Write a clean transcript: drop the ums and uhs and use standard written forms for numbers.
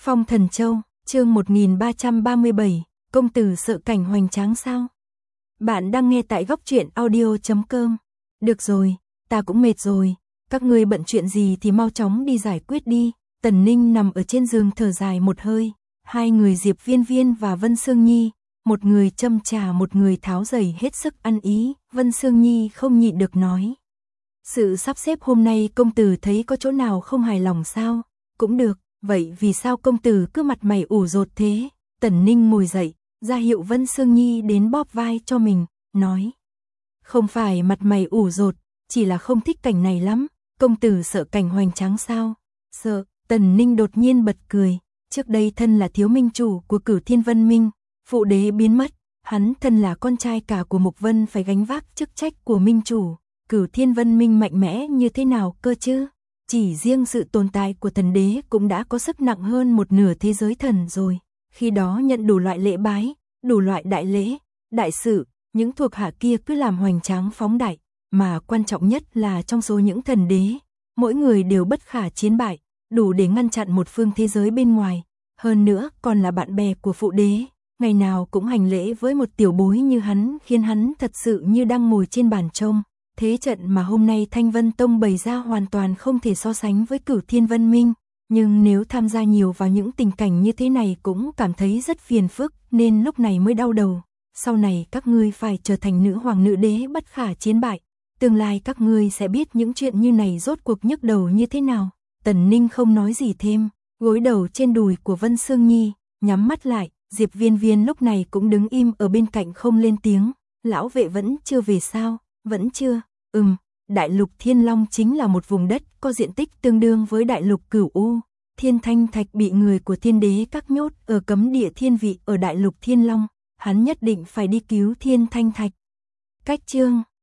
Phong Thần Châu, chương 1337, công tử sợ cảnh hoành tráng sao? Bạn đang nghe tại góc truyện audio.com. Được rồi, ta cũng mệt rồi, các ngươi bận chuyện gì thì mau chóng đi giải quyết đi. Tần Ninh nằm ở trên giường thở dài một hơi, hai người Diệp Viên Viên và Vân Sương Nhi, một người châm trà một người tháo giày hết sức ăn ý. Vân Sương Nhi không nhịn được nói: sự sắp xếp hôm nay công tử thấy có chỗ nào không hài lòng sao? Cũng được, vậy vì sao công tử cứ mặt mày ủ rột thế? Tần Ninh ngồi dậy, ra hiệu Vân Sương Nhi đến bóp vai cho mình, nói: không phải mặt mày ủ rột, chỉ là không thích cảnh này lắm. Công tử sợ cảnh hoành tráng sao? Sợ. Tần Ninh đột nhiên bật cười, trước đây thân là thiếu minh chủ của Cửu Thiên Vân Minh, phụ đế biến mất, hắn thân là con trai cả của Mục Vân phải gánh vác chức trách của minh chủ. Cửu Thiên Vân Minh mạnh mẽ như thế nào cơ chứ? Chỉ riêng sự tồn tại của thần đế cũng đã có sức nặng hơn một nửa thế giới thần rồi. Khi đó nhận đủ loại lễ bái, đủ loại đại lễ, đại sự, những thuộc hạ kia cứ làm hoành tráng phóng đại, mà quan trọng nhất là trong số những thần đế, mỗi người đều bất khả chiến bại, đủ để ngăn chặn một phương thế giới bên ngoài. Hơn nữa còn là bạn bè của phụ đế, ngày nào cũng hành lễ với một tiểu bối như hắn, khiến hắn thật sự như đang ngồi trên bàn trông. Thế trận mà hôm nay Thanh Vân Tông bày ra hoàn toàn không thể so sánh với Cửu Thiên Vân Minh, nhưng nếu tham gia nhiều vào những tình cảnh như thế này cũng cảm thấy rất phiền phức, nên lúc này mới đau đầu. Sau này các ngươi phải trở thành nữ hoàng nữ đế bất khả chiến bại, tương lai các ngươi sẽ biết những chuyện như này rốt cuộc nhức đầu như thế nào. Tần Ninh không nói gì thêm, gối đầu trên đùi của Vân Sương Nhi, nhắm mắt lại. Diệp Viên Viên lúc này cũng đứng im ở bên cạnh không lên tiếng. Lão vệ vẫn chưa về sao? Vẫn chưa. Đại lục Thiên Long chính là một vùng đất có diện tích tương đương với đại lục Cửu U. Thiên Thanh Thạch bị người của Thiên Đế các nhốt ở cấm địa thiên vị ở đại lục Thiên Long, hắn nhất định phải đi cứu Thiên Thanh Thạch. Cách chương